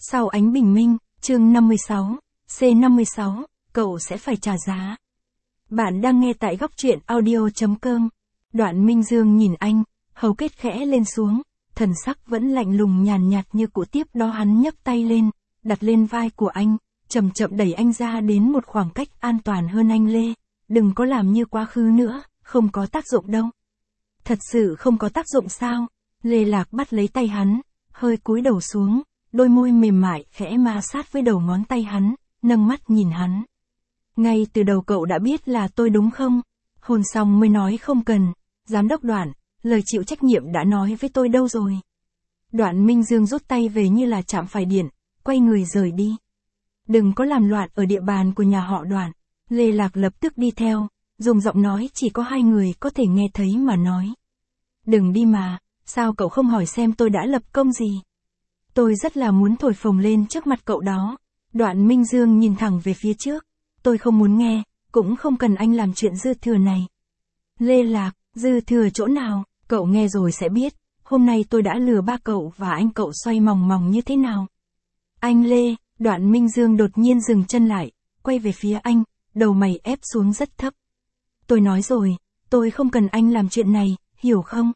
Sau ánh bình minh, chương 56, C56, cậu sẽ phải trả giá. Bạn đang nghe tại góc truyện audio.com. Đoạn Minh Dương nhìn anh, hầu kết khẽ lên xuống, thần sắc vẫn lạnh lùng nhàn nhạt như cũ. Tiếp đó hắn nhấc tay lên, đặt lên vai của anh, chậm chậm đẩy anh ra đến một khoảng cách an toàn hơn. Anh Lê, đừng có làm như quá khứ nữa, không có tác dụng đâu. Thật sự không có tác dụng sao? Lê Lạc bắt lấy tay hắn, hơi cúi đầu xuống, đôi môi mềm mại khẽ ma sát với đầu ngón tay hắn, nâng mắt nhìn hắn. Ngay từ đầu cậu đã biết là tôi đúng không? Hôn xong mới nói không cần. Giám đốc Đoạn, lời chịu trách nhiệm đã nói với tôi đâu rồi? Đoạn Minh Dương rút tay về như là chạm phải điện, quay người rời đi. Đừng có làm loạn ở địa bàn của nhà họ Đoạn. Lê Lạc lập tức đi theo, dùng giọng nói chỉ có hai người có thể nghe thấy mà nói. Đừng đi mà, sao cậu không hỏi xem tôi đã lập công gì? Tôi rất là muốn thổi phồng lên trước mặt cậu đó. Đoạn Minh Dương nhìn thẳng về phía trước. Tôi không muốn nghe, cũng không cần anh làm chuyện dư thừa này. Lê Lạc, dư thừa chỗ nào, cậu nghe rồi sẽ biết, hôm nay tôi đã lừa ba cậu và anh cậu xoay mòng mòng như thế nào. Anh Lê, Đoạn Minh Dương đột nhiên dừng chân lại, quay về phía anh, đầu mày ép xuống rất thấp. Tôi nói rồi, tôi không cần anh làm chuyện này, hiểu không?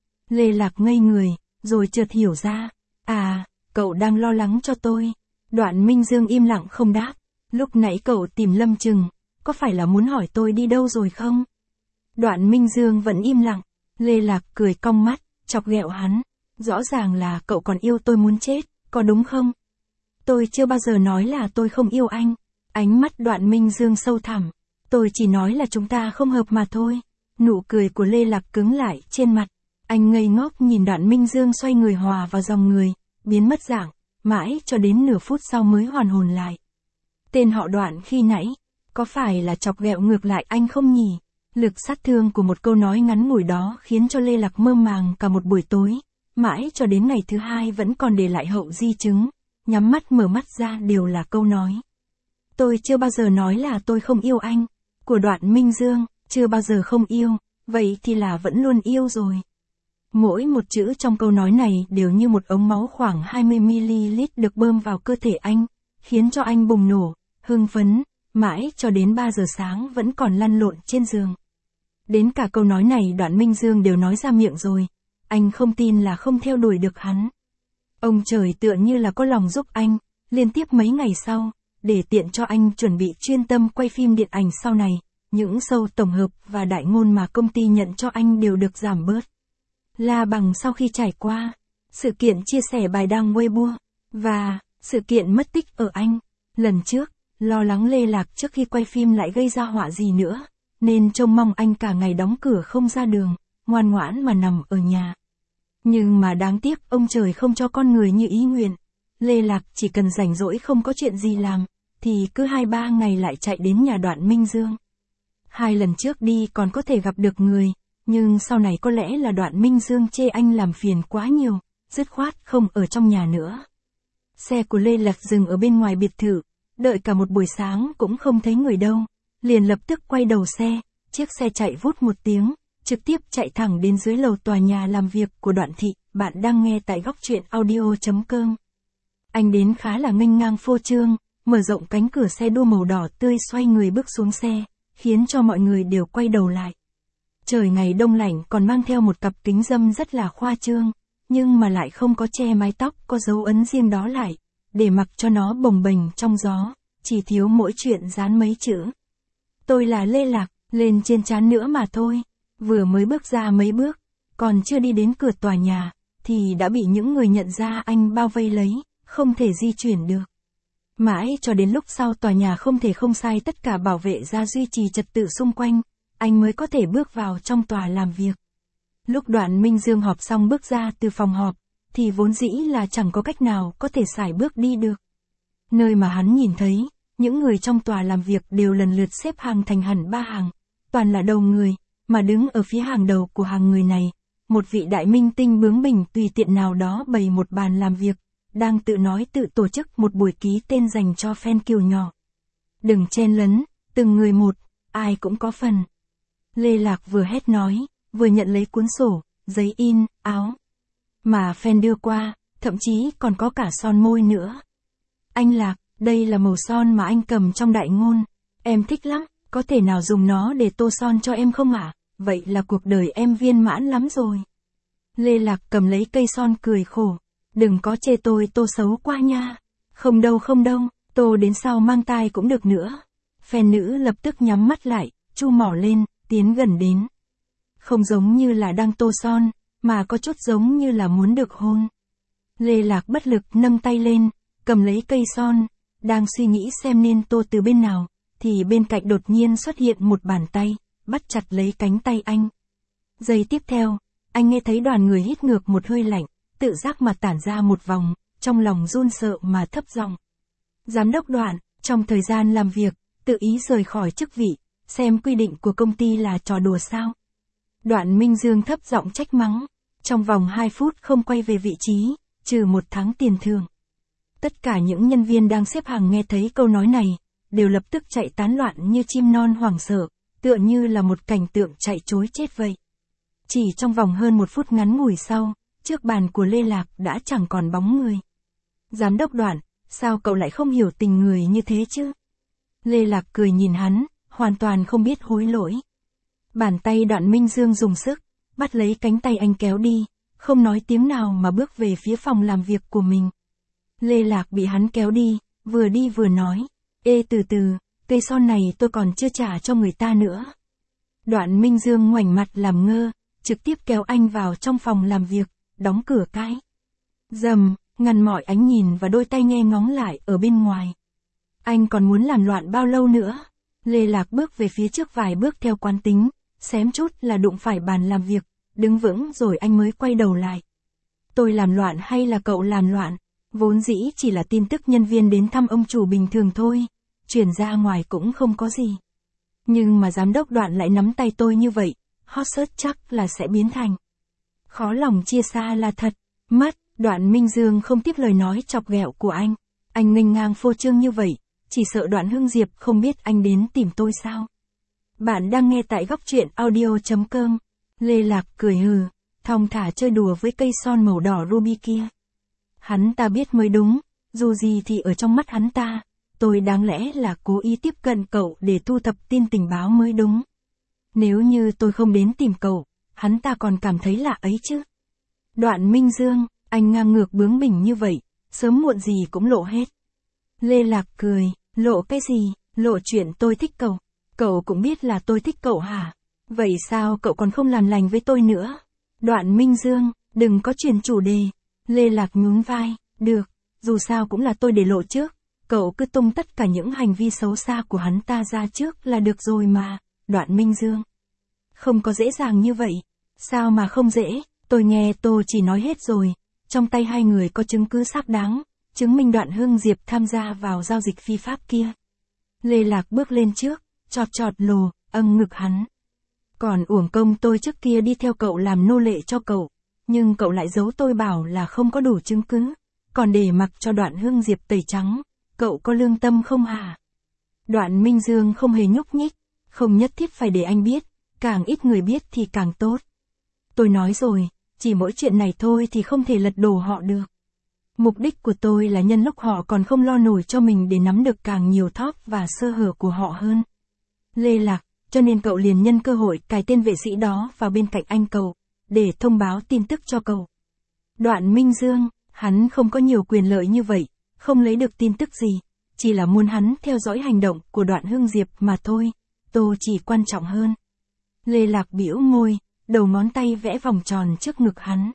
Lê Lạc ngây người, rồi chợt hiểu ra. À, cậu đang lo lắng cho tôi. Đoạn Minh Dương im lặng không đáp. Lúc nãy cậu tìm Lâm Trừng, có phải là muốn hỏi tôi đi đâu rồi không? Đoạn Minh Dương vẫn im lặng. Lê Lạc cười cong mắt, chọc ghẹo hắn. Rõ ràng là cậu còn yêu tôi muốn chết, có đúng không? Tôi chưa bao giờ nói là tôi không yêu anh. Ánh mắt Đoạn Minh Dương sâu thẳm. Tôi chỉ nói là chúng ta không hợp mà thôi. Nụ cười của Lê Lạc cứng lại trên mặt. Anh ngây ngốc nhìn Đoạn Minh Dương xoay người hòa vào dòng người, biến mất dạng, mãi cho đến nửa phút sau mới hoàn hồn lại. Tên họ Đoạn khi nãy, có phải là chọc ghẹo ngược lại anh không nhỉ? Lực sát thương của một câu nói ngắn ngủi đó khiến cho Lê Lạc mơ màng cả một buổi tối, mãi cho đến ngày thứ hai vẫn còn để lại hậu di chứng, nhắm mắt mở mắt ra đều là câu nói. Tôi chưa bao giờ nói là tôi không yêu anh, của Đoạn Minh Dương, chưa bao giờ không yêu, vậy thì là vẫn luôn yêu rồi. Mỗi một chữ trong câu nói này đều như một ống máu khoảng 20ml được bơm vào cơ thể anh, khiến cho anh bùng nổ, hưng phấn, mãi cho đến 3 giờ sáng vẫn còn lăn lộn trên giường. Đến cả câu nói này Đoạn Minh Dương đều nói ra miệng rồi, anh không tin là không theo đuổi được hắn. Ông trời tựa như là có lòng giúp anh, liên tiếp mấy ngày sau, để tiện cho anh chuẩn bị chuyên tâm quay phim điện ảnh sau này, những show tổng hợp và đại ngôn mà công ty nhận cho anh đều được giảm bớt. La Bằng sau khi trải qua sự kiện chia sẻ bài đăng Weibo và sự kiện mất tích ở Anh, lần trước, lo lắng Lê Lạc trước khi quay phim lại gây ra họa gì nữa, nên trông mong anh cả ngày đóng cửa không ra đường, ngoan ngoãn mà nằm ở nhà. Nhưng mà đáng tiếc ông trời không cho con người như ý nguyện. Lê Lạc chỉ cần rảnh rỗi không có chuyện gì làm, thì cứ 2-3 ngày lại chạy đến nhà Đoạn Minh Dương. 2 lần trước đi còn có thể gặp được người, nhưng sau này có lẽ là Đoạn Minh Dương chê anh làm phiền quá nhiều, dứt khoát không ở trong nhà nữa. Xe của Lê Lạc dừng ở bên ngoài biệt thự, đợi cả một buổi sáng cũng không thấy người đâu, liền lập tức quay đầu xe, chiếc xe chạy vút một tiếng, trực tiếp chạy thẳng đến dưới lầu tòa nhà làm việc của Đoạn Thị. Bạn đang nghe tại góc truyện audio.com. Anh đến khá là nghênh ngang phô trương, mở rộng cánh cửa xe đua màu đỏ tươi xoay người bước xuống xe, khiến cho mọi người đều quay đầu lại. Trời ngày đông lạnh còn mang theo một cặp kính râm rất là khoa trương, nhưng mà lại không có che mái tóc có dấu ấn riêng đó lại, để mặc cho nó bồng bềnh trong gió, chỉ thiếu mỗi chuyện dán mấy chữ. Tôi là Lê Lạc, lên trên trán nữa mà thôi. Vừa mới bước ra mấy bước, còn chưa đi đến cửa tòa nhà, thì đã bị những người nhận ra anh bao vây lấy, không thể di chuyển được. Mãi cho đến lúc sau tòa nhà không thể không sai tất cả bảo vệ ra duy trì trật tự xung quanh, anh mới có thể bước vào trong tòa làm việc. Lúc Đoạn Minh Dương họp xong bước ra từ phòng họp, thì vốn dĩ là chẳng có cách nào có thể sải bước đi được. Nơi mà hắn nhìn thấy, những người trong tòa làm việc đều lần lượt xếp hàng thành hẳn 3 hàng, toàn là đầu người, mà đứng ở phía hàng đầu của hàng người này, một vị đại minh tinh bướng bỉnh tùy tiện nào đó bày một bàn làm việc, đang tự nói tự tổ chức một buổi ký tên dành cho fan kiều nhỏ. Đừng chen lấn, từng người một, ai cũng có phần. Lê Lạc vừa hét nói, vừa nhận lấy cuốn sổ, giấy in, áo mà fan đưa qua, thậm chí còn có cả son môi nữa. Anh Lạc, đây là màu son mà anh cầm trong đại ngôn. Em thích lắm, có thể nào dùng nó để tô son cho em không ạ? Vậy là cuộc đời em viên mãn lắm rồi. Lê Lạc cầm lấy cây son cười khổ. Đừng có chê tôi tô xấu quá nha. Không đâu, tô đến sau mang tai cũng được nữa. Fan nữ lập tức nhắm mắt lại, chu mỏ lên, tiến gần đến. Không giống như là đang tô son, mà có chút giống như là muốn được hôn. Lê Lạc bất lực nâng tay lên, cầm lấy cây son, đang suy nghĩ xem nên tô từ bên nào, thì bên cạnh đột nhiên xuất hiện một bàn tay, bắt chặt lấy cánh tay anh. Giây tiếp theo, anh nghe thấy đoàn người hít ngược một hơi lạnh, tự giác mà tản ra một vòng, trong lòng run sợ mà thấp giọng. Giám đốc Đoạn, trong thời gian làm việc, tự ý rời khỏi chức vị, xem quy định của công ty là trò đùa sao? Đoạn Minh Dương thấp giọng trách mắng, trong vòng 2 phút không quay về vị trí, trừ 1 tháng tiền thưởng. Tất cả những nhân viên đang xếp hàng nghe thấy câu nói này, đều lập tức chạy tán loạn như chim non hoảng sợ, tựa như là một cảnh tượng chạy trối chết vậy. Chỉ trong vòng hơn 1 phút ngắn ngủi sau, trước bàn của Lê Lạc đã chẳng còn bóng người. Giám đốc Đoạn, sao cậu lại không hiểu tình người như thế chứ? Lê Lạc cười nhìn hắn, hoàn toàn không biết hối lỗi. Bàn tay Đoạn Minh Dương dùng sức, bắt lấy cánh tay anh kéo đi, không nói tiếng nào mà bước về phía phòng làm việc của mình. Lê Lạc bị hắn kéo đi vừa nói, ê từ từ, cây son này tôi còn chưa trả cho người ta nữa. Đoạn Minh Dương ngoảnh mặt làm ngơ, trực tiếp kéo anh vào trong phòng làm việc, đóng cửa cái. Rầm, ngăn mọi ánh nhìn và đôi tay nghe ngóng lại ở bên ngoài. Anh còn muốn làm loạn bao lâu nữa? Lê Lạc bước về phía trước vài bước theo quán tính, xém chút là đụng phải bàn làm việc, đứng vững rồi anh mới quay đầu lại. Tôi làm loạn hay là cậu làm loạn? Vốn dĩ chỉ là tin tức nhân viên đến thăm ông chủ bình thường thôi, truyền ra ngoài cũng không có gì. Nhưng mà giám đốc Đoạn lại nắm tay tôi như vậy, hot search chắc là sẽ biến thành. Khó lòng chia xa là thật, mất. Đoạn Minh Dương không tiếp lời nói chọc ghẹo của anh. Anh nghênh ngang phô trương như vậy, chỉ sợ Đoạn Hưng Diệp không biết anh đến tìm tôi sao. Bạn đang nghe tại góc truyện audio.com. Lê Lạc cười hừ, thong thả chơi đùa với cây son màu đỏ ruby kia. Hắn ta biết mới đúng, dù gì thì ở trong mắt hắn ta, tôi đáng lẽ là cố ý tiếp cận cậu để thu thập tin tình báo mới đúng. Nếu như tôi không đến tìm cậu, hắn ta còn cảm thấy lạ ấy chứ. Đoạn Minh Dương, anh ngang ngược bướng bỉnh như vậy, sớm muộn gì cũng lộ hết. Lê Lạc cười, lộ cái gì, lộ chuyện tôi thích cậu. Cậu cũng biết là tôi thích cậu hả? Vậy sao cậu còn không làm lành với tôi nữa? Đoạn Minh Dương, đừng có chuyển chủ đề. Lê Lạc nhún vai, được, dù sao cũng là tôi để lộ trước. Cậu cứ tung tất cả những hành vi xấu xa của hắn ta ra trước là được rồi mà. Đoạn Minh Dương, không có dễ dàng như vậy. Sao mà không dễ, tôi nghe Tô chỉ nói hết rồi. Trong tay hai người có chứng cứ xác đáng, chứng minh Đoạn Hưng Diệp tham gia vào giao dịch phi pháp kia. Lê Lạc bước lên trước, chọt lồ, âng ngực hắn. Còn uổng công tôi trước kia đi theo cậu làm nô lệ cho cậu, nhưng cậu lại giấu tôi bảo là không có đủ chứng cứ, còn để mặc cho Đoạn Hưng Diệp tẩy trắng, cậu có lương tâm không hả? Đoạn Minh Dương không hề nhúc nhích, không nhất thiết phải để anh biết, càng ít người biết thì càng tốt. Tôi nói rồi, chỉ mỗi chuyện này thôi thì không thể lật đổ họ được. Mục đích của tôi là nhân lúc họ còn không lo nổi cho mình để nắm được càng nhiều thóp và sơ hở của họ hơn. Lê Lạc, cho nên cậu liền nhân cơ hội cài tên vệ sĩ đó vào bên cạnh anh cậu, để thông báo tin tức cho cậu. Đoạn Minh Dương, hắn không có nhiều quyền lợi như vậy, không lấy được tin tức gì, chỉ là muốn hắn theo dõi hành động của Đoạn Hưng Diệp mà thôi, Tô chỉ quan trọng hơn. Lê Lạc bĩu môi, đầu ngón tay vẽ vòng tròn trước ngực hắn.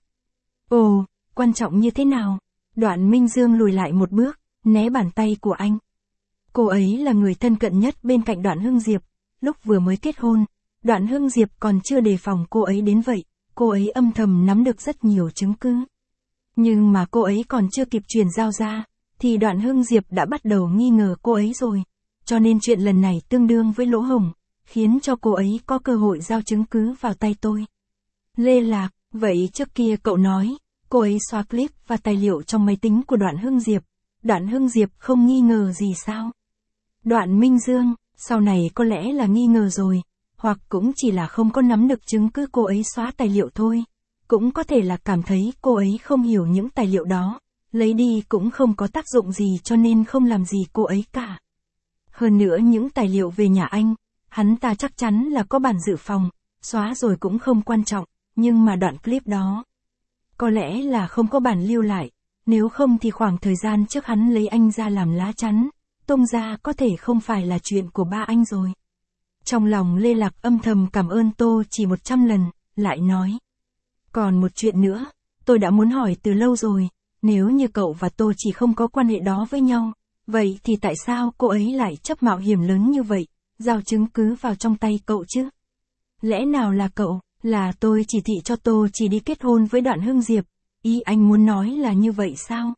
Ồ, quan trọng như thế nào? Đoạn Minh Dương lùi lại một bước, né bàn tay của anh. Cô ấy là người thân cận nhất bên cạnh Đoạn Hưng Diệp, lúc vừa mới kết hôn, Đoạn Hưng Diệp còn chưa đề phòng cô ấy đến vậy, cô ấy âm thầm nắm được rất nhiều chứng cứ. Nhưng mà cô ấy còn chưa kịp truyền giao ra, thì Đoạn Hưng Diệp đã bắt đầu nghi ngờ cô ấy rồi, cho nên chuyện lần này tương đương với lỗ hổng, khiến cho cô ấy có cơ hội giao chứng cứ vào tay tôi. Lê Lạc, vậy trước kia cậu nói, cô ấy xóa clip và tài liệu trong máy tính của Đoạn Hưng Diệp, Đoạn Hưng Diệp không nghi ngờ gì sao? Đoạn Minh Dương, sau này có lẽ là nghi ngờ rồi, hoặc cũng chỉ là không có nắm được chứng cứ cô ấy xóa tài liệu thôi, cũng có thể là cảm thấy cô ấy không hiểu những tài liệu đó, lấy đi cũng không có tác dụng gì cho nên không làm gì cô ấy cả. Hơn nữa những tài liệu về nhà anh, hắn ta chắc chắn là có bản dự phòng, xóa rồi cũng không quan trọng, nhưng mà đoạn clip đó, có lẽ là không có bản lưu lại, nếu không thì khoảng thời gian trước hắn lấy anh ra làm lá chắn, tung ra có thể không phải là chuyện của ba anh rồi. Trong lòng Lê Lạc âm thầm cảm ơn Tô Chỉ 100 lần, lại nói. Còn một chuyện nữa, tôi đã muốn hỏi từ lâu rồi, nếu như cậu và Tô Chỉ không có quan hệ đó với nhau, vậy thì tại sao cô ấy lại chấp mạo hiểm lớn như vậy, giao chứng cứ vào trong tay cậu chứ? Lẽ nào là cậu, là tôi chỉ thị cho Tô Chỉ đi kết hôn với Đoạn Hưng Diệp, ý anh muốn nói là như vậy sao?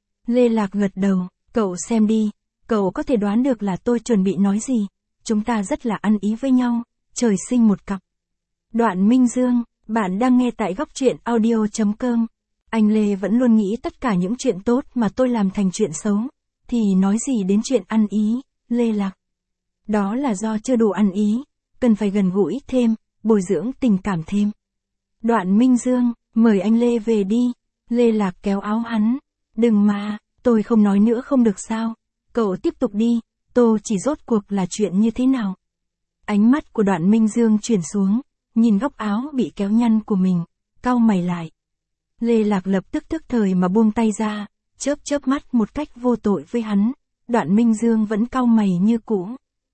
Lê Lạc gật đầu, cậu xem đi, cậu có thể đoán được là tôi chuẩn bị nói gì, chúng ta rất là ăn ý với nhau, trời sinh một cặp. Đoạn Minh Dương, bạn đang nghe tại góc truyện audio.com. Anh Lê vẫn luôn nghĩ tất cả những chuyện tốt mà tôi làm thành chuyện xấu, thì nói gì đến chuyện ăn ý, Lê Lạc. Đó là do chưa đủ ăn ý, cần phải gần gũi thêm, bồi dưỡng tình cảm thêm. Đoạn Minh Dương, mời anh Lê về đi. Lê Lạc kéo áo hắn. Đừng mà, tôi không nói nữa không được sao. Cậu tiếp tục đi, Tô Chỉ rốt cuộc là chuyện như thế nào? Ánh mắt của Đoạn Minh Dương chuyển xuống, nhìn góc áo bị kéo nhăn của mình, cau mày lại. Lê Lạc lập tức tức thời mà buông tay ra, chớp chớp mắt một cách vô tội với hắn. Đoạn Minh Dương vẫn cau mày như cũ.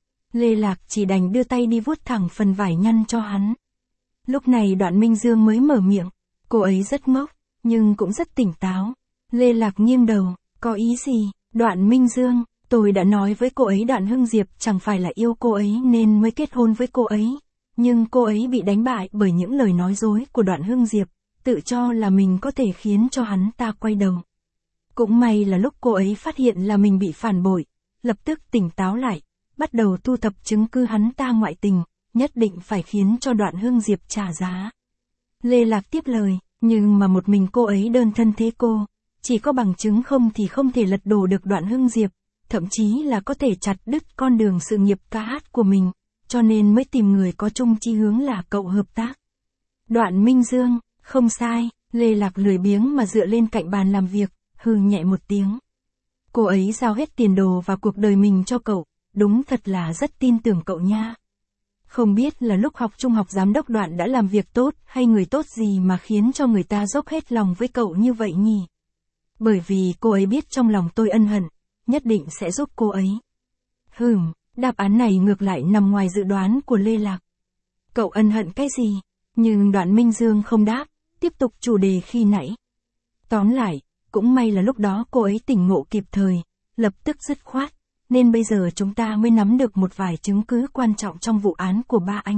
Lê Lạc chỉ đành đưa tay đi vuốt thẳng phần vải nhăn cho hắn. Lúc này Đoạn Minh Dương mới mở miệng, cô ấy rất ngốc, nhưng cũng rất tỉnh táo. Lê Lạc nghiêng đầu, có ý gì? Đoạn Minh Dương, tôi đã nói với cô ấy Đoạn Hưng Diệp chẳng phải là yêu cô ấy nên mới kết hôn với cô ấy. Nhưng cô ấy bị đánh bại bởi những lời nói dối của Đoạn Hưng Diệp, tự cho là mình có thể khiến cho hắn ta quay đầu. Cũng may là lúc cô ấy phát hiện là mình bị phản bội, lập tức tỉnh táo lại, bắt đầu thu thập chứng cứ hắn ta ngoại tình, nhất định phải khiến cho Đoạn Hưng Diệp trả giá. Lê Lạc tiếp lời, nhưng mà một mình cô ấy đơn thân thế cô, chỉ có bằng chứng không thì không thể lật đổ được Đoạn Hưng Diệp, thậm chí là có thể chặt đứt con đường sự nghiệp ca hát của mình, cho nên mới tìm người có chung chí hướng là cậu hợp tác. Đoạn Minh Dương, không sai, Lê Lạc lười biếng mà dựa lên cạnh bàn làm việc, hừ nhẹ một tiếng. Cô ấy giao hết tiền đồ và cuộc đời mình cho cậu, đúng thật là rất tin tưởng cậu nha. Không biết là lúc học trung học giám đốc Đoạn đã làm việc tốt hay người tốt gì mà khiến cho người ta dốc hết lòng với cậu như vậy nhỉ? Bởi vì cô ấy biết trong lòng tôi ân hận, nhất định sẽ giúp cô ấy. Đáp án này ngược lại nằm ngoài dự đoán của Lê Lạc. Cậu ân hận cái gì? Nhưng Đoạn Minh Dương không đáp, tiếp tục chủ đề khi nãy. Tóm lại, cũng may là lúc đó cô ấy tỉnh ngộ kịp thời, lập tức dứt khoát, nên bây giờ chúng ta mới nắm được một vài chứng cứ quan trọng trong vụ án của ba anh.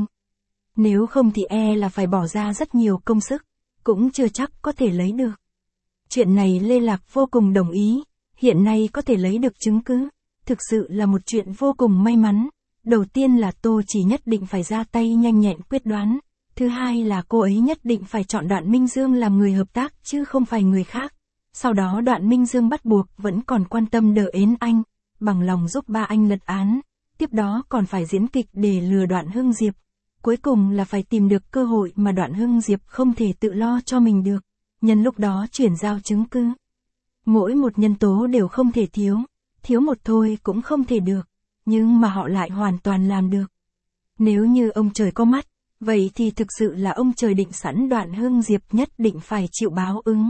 Nếu không thì là phải bỏ ra rất nhiều công sức, cũng chưa chắc có thể lấy được. Chuyện này Lê Lạc vô cùng đồng ý, hiện nay có thể lấy được chứng cứ, thực sự là một chuyện vô cùng may mắn. Đầu tiên là Tô Chỉ nhất định phải ra tay nhanh nhẹn quyết đoán, thứ hai là cô ấy nhất định phải chọn Đoạn Minh Dương làm người hợp tác chứ không phải người khác. Sau đó Đoạn Minh Dương bắt buộc vẫn còn quan tâm đỡ ến anh, bằng lòng giúp ba anh lật án, tiếp đó còn phải diễn kịch để lừa Đoạn Hưng Diệp. Cuối cùng là phải tìm được cơ hội mà Đoạn Hưng Diệp không thể tự lo cho mình được, nhân lúc đó chuyển giao chứng cứ. Mỗi một nhân tố đều không thể thiếu một thôi cũng không thể được, nhưng mà họ lại hoàn toàn làm được. Nếu như ông trời có mắt, vậy thì thực sự là ông trời định sẵn Đoạn Hưng Diệp nhất định phải chịu báo ứng.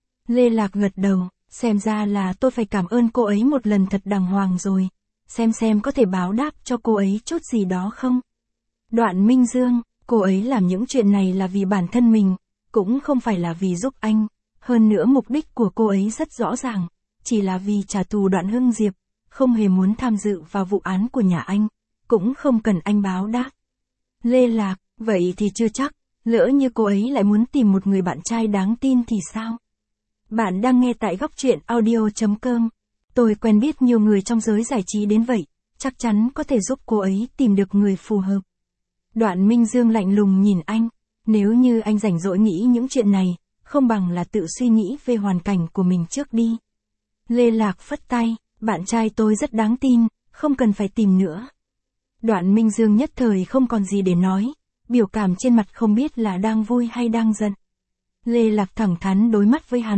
Lê Lạc gật đầu, xem ra là tôi phải cảm ơn cô ấy một lần thật đàng hoàng rồi, xem có thể báo đáp cho cô ấy chút gì đó không. Đoạn Minh Dương, cô ấy làm những chuyện này là vì bản thân mình, cũng không phải là vì giúp anh, hơn nữa mục đích của cô ấy rất rõ ràng, chỉ là vì trả thù Đoạn Hưng Diệp, không hề muốn tham dự vào vụ án của nhà anh, cũng không cần anh báo đáp. Lê Lạc, vậy thì chưa chắc, lỡ như cô ấy lại muốn tìm một người bạn trai đáng tin thì sao? Bạn đang nghe tại góc truyện audio.com. Tôi quen biết nhiều người trong giới giải trí đến vậy, chắc chắn có thể giúp cô ấy tìm được người phù hợp. Đoạn Minh Dương lạnh lùng nhìn anh, nếu như anh rảnh rỗi nghĩ những chuyện này, không bằng là tự suy nghĩ về hoàn cảnh của mình trước đi. Lê Lạc phất tay, bạn trai tôi rất đáng tin, không cần phải tìm nữa. Đoạn Minh Dương nhất thời không còn gì để nói, biểu cảm trên mặt không biết là đang vui hay đang giận. Lê Lạc thẳng thắn đối mắt với hắn,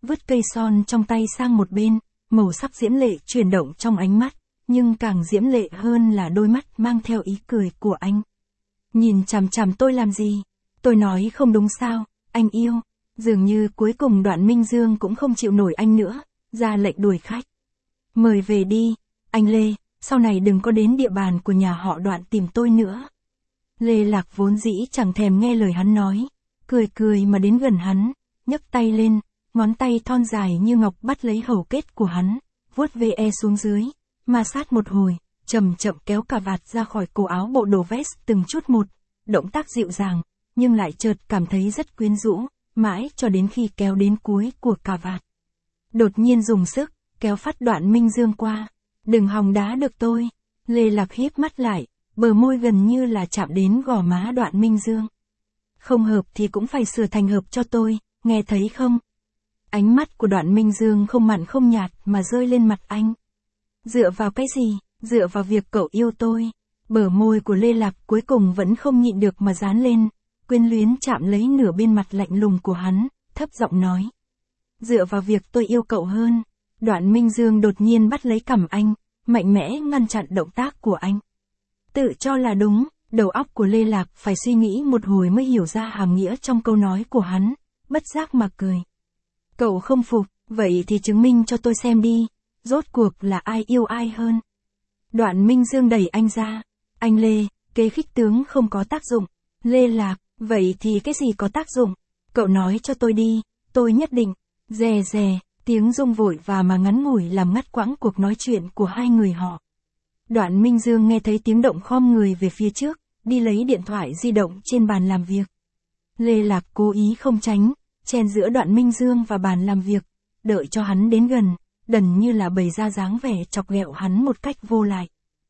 vứt cây son trong tay sang một bên, màu sắc diễm lệ chuyển động trong ánh mắt, nhưng càng diễm lệ hơn là đôi mắt mang theo ý cười của anh. Nhìn chằm chằm tôi làm gì? Tôi nói không đúng sao, anh yêu. Dường như cuối cùng Đoạn Minh Dương cũng không chịu nổi anh nữa, ra lệnh đuổi khách. Mời về đi, anh Lê, sau này đừng có đến địa bàn của nhà họ Đoạn tìm tôi nữa. Lê Lạc vốn dĩ chẳng thèm nghe lời hắn nói, cười cười mà đến gần hắn, nhấc tay lên, ngón tay thon dài như ngọc bắt lấy hầu kết của hắn, vuốt ve xuống dưới, ma sát một hồi, chậm chậm kéo cà vạt ra khỏi cổ áo bộ đồ vest từng chút một, động tác dịu dàng, nhưng lại chợt cảm thấy rất quyến rũ, mãi cho đến khi kéo đến cuối của cà vạt. Đột nhiên dùng sức, kéo phát Đoạn Minh Dương qua. Đừng hòng đá được tôi. Lê Lạc híp mắt lại, bờ môi gần như là chạm đến gò má Đoạn Minh Dương. Không hợp thì cũng phải sửa thành hợp cho tôi, nghe thấy không? Ánh mắt của Đoạn Minh Dương không mặn không nhạt mà rơi lên mặt anh. Dựa vào cái gì? Dựa vào việc cậu yêu tôi. Bờ môi của Lê Lạc cuối cùng vẫn không nhịn được mà dán lên, quyến luyến chạm lấy nửa bên mặt lạnh lùng của hắn, thấp giọng nói. Dựa vào việc tôi yêu cậu hơn. Đoạn Minh Dương đột nhiên bắt lấy cằm anh, mạnh mẽ ngăn chặn động tác của anh. Tự cho là đúng, đầu óc của Lê Lạc phải suy nghĩ một hồi mới hiểu ra hàm nghĩa trong câu nói của hắn, bất giác mà cười. Cậu không phục, vậy thì chứng minh cho tôi xem đi, rốt cuộc là ai yêu ai hơn. Đoạn Minh Dương đẩy anh ra. Anh Lê, kế khích tướng không có tác dụng. Lê Lạc, vậy thì cái gì có tác dụng? Cậu nói cho tôi đi, tôi nhất định. Rè rè, tiếng rung vội và mà ngắn ngủi làm ngắt quãng cuộc nói chuyện của hai người họ. Đoạn Minh Dương nghe thấy tiếng động khom người về phía trước, đi lấy điện thoại di động trên bàn làm việc. Lê Lạc cố ý không tránh, chen giữa Đoạn Minh Dương và bàn làm việc, đợi cho hắn đến gần, đần như là bày ra dáng vẻ chọc ghẹo hắn một cách vô lại.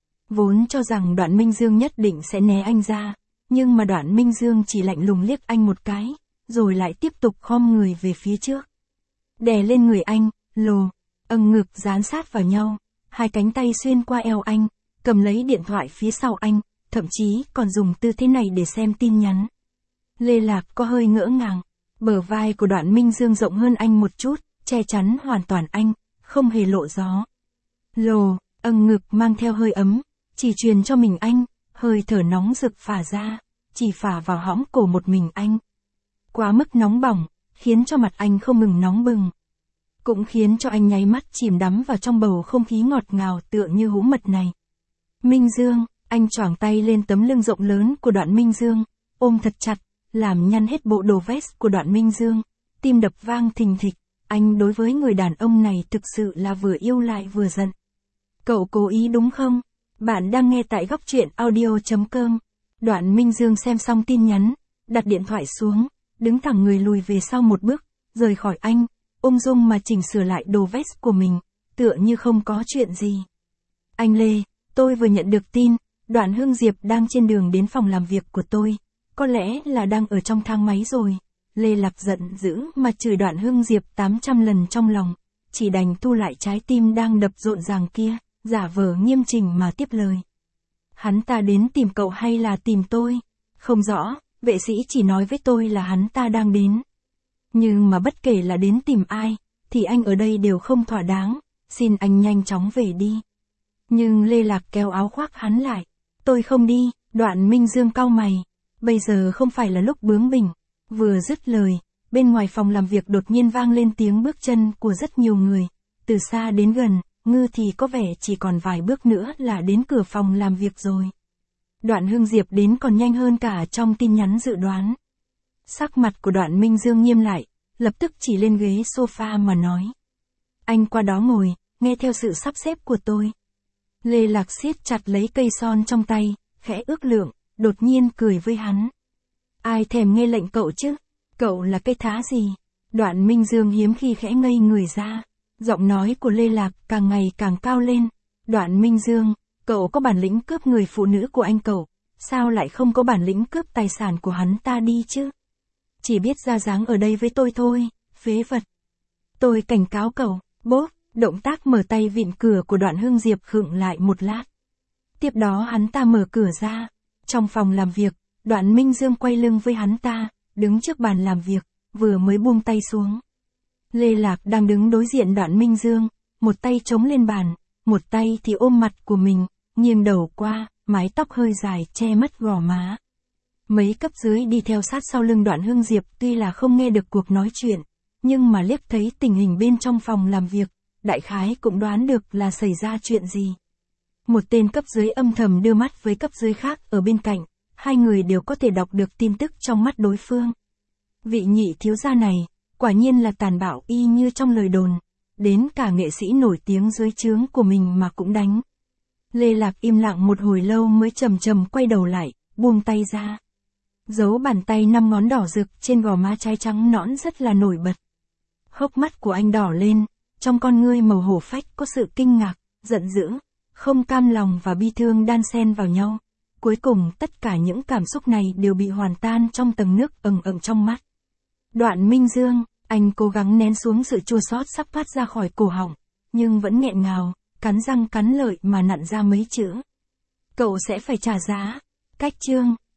Vốn cho rằng Đoạn Minh Dương nhất định sẽ né anh ra, nhưng mà Đoạn Minh Dương chỉ lạnh lùng liếc anh một cái, rồi lại tiếp tục khom người về phía trước. Đè lên người anh, ngực dán sát vào nhau, hai cánh tay xuyên qua eo anh, cầm lấy điện thoại phía sau anh, thậm chí còn dùng tư thế này để xem tin nhắn. Lê Lạc có hơi ngỡ ngàng, bờ vai của Đoạn Minh Dương rộng hơn anh một chút, che chắn hoàn toàn anh, không hề lộ gió. Ngực mang theo hơi ấm, chỉ truyền cho mình anh, hơi thở nóng rực phả ra, chỉ phả vào hõm cổ một mình anh. Quá mức nóng bỏng, khiến cho mặt anh không ngừng nóng bừng. Cũng khiến cho anh nháy mắt chìm đắm vào trong bầu không khí ngọt ngào tựa như hũ mật này. Minh Dương, anh choàng tay lên tấm lưng rộng lớn của Đoạn Minh Dương, ôm thật chặt, làm nhăn hết bộ đồ vest của Đoạn Minh Dương, tim đập vang thình thịch, anh đối với người đàn ông này thực sự là vừa yêu lại vừa giận. Cậu cố ý đúng không? Bạn đang nghe tại góc truyện audio.com. Đoạn Minh Dương xem xong tin nhắn, đặt điện thoại xuống, đứng thẳng người lùi về sau một bước, rời khỏi anh, ung dung mà chỉnh sửa lại đồ vest của mình, tựa như không có chuyện gì. Anh Lê, tôi vừa nhận được tin, Đoạn Hưng Diệp đang trên đường đến phòng làm việc của tôi, có lẽ là đang ở trong thang máy rồi. Lê Lạc giận dữ mà chửi Đoạn Hưng Diệp 800 lần trong lòng, chỉ đành thu lại trái tim đang đập rộn ràng kia, giả vờ nghiêm chỉnh mà tiếp lời. Hắn ta đến tìm cậu hay là tìm tôi? Không rõ, vệ sĩ chỉ nói với tôi là hắn ta đang đến. Nhưng mà bất kể là đến tìm ai, thì anh ở đây đều không thỏa đáng, xin anh nhanh chóng về đi. Nhưng Lê Lạc kéo áo khoác hắn lại. Tôi không đi. Đoạn Minh Dương cau mày. Bây giờ không phải là lúc bướng bỉnh. Vừa dứt lời, bên ngoài phòng làm việc đột nhiên vang lên tiếng bước chân của rất nhiều người. Từ xa đến gần, Ngư thì có vẻ chỉ còn vài bước nữa là đến cửa phòng làm việc rồi. Đoạn Hưng Diệp đến còn nhanh hơn cả trong tin nhắn dự đoán. Sắc mặt của Đoạn Minh Dương nghiêm lại, lập tức chỉ lên ghế sofa mà nói. Anh qua đó ngồi, nghe theo sự sắp xếp của tôi. Lê Lạc siết chặt lấy cây son trong tay, khẽ ước lượng, đột nhiên cười với hắn. Ai thèm nghe lệnh cậu chứ? Cậu là cái thá gì? Đoạn Minh Dương hiếm khi khẽ ngây người ra. Giọng nói của Lê Lạc càng ngày càng cao lên. Đoạn Minh Dương, cậu có bản lĩnh cướp người phụ nữ của anh cậu, sao lại không có bản lĩnh cướp tài sản của hắn ta đi chứ? Chỉ biết ra dáng ở đây với tôi thôi, phế vật. Tôi cảnh cáo cậu, bốp, động tác mở tay vịn cửa của Đoạn Hưng Diệp khựng lại một lát. Tiếp đó hắn ta mở cửa ra. Trong phòng làm việc, Đoạn Minh Dương quay lưng với hắn ta, đứng trước bàn làm việc, vừa mới buông tay xuống. Lê Lạc đang đứng đối diện Đoạn Minh Dương, một tay chống lên bàn, một tay thì ôm mặt của mình, nghiêng đầu qua, mái tóc hơi dài che mất gò má. Mấy cấp dưới đi theo sát sau lưng Đoạn Hưng Diệp tuy là không nghe được cuộc nói chuyện, nhưng mà liếc thấy tình hình bên trong phòng làm việc, đại khái cũng đoán được là xảy ra chuyện gì. Một tên cấp dưới âm thầm đưa mắt với cấp dưới khác ở bên cạnh, hai người đều có thể đọc được tin tức trong mắt đối phương. Vị nhị thiếu gia này, quả nhiên là tàn bạo y như trong lời đồn, đến cả nghệ sĩ nổi tiếng dưới trướng của mình mà cũng đánh. Lê Lạc im lặng một hồi lâu mới chậm chậm quay đầu lại, buông tay ra. Dấu bàn tay 5 ngón đỏ rực trên gò má trái trắng nõn rất là nổi bật. Hốc mắt của anh đỏ lên, trong con ngươi màu hổ phách có sự kinh ngạc, giận dữ, không cam lòng và bi thương đan xen vào nhau. Cuối cùng tất cả những cảm xúc này đều bị hoàn tan trong tầng nước ẩn ẩn trong mắt. Đoạn Minh Dương, anh cố gắng nén xuống sự chua xót sắp phát ra khỏi cổ họng, nhưng vẫn nghẹn ngào, cắn răng cắn lợi mà nặn ra mấy chữ. Cậu sẽ phải trả giá. Cách chương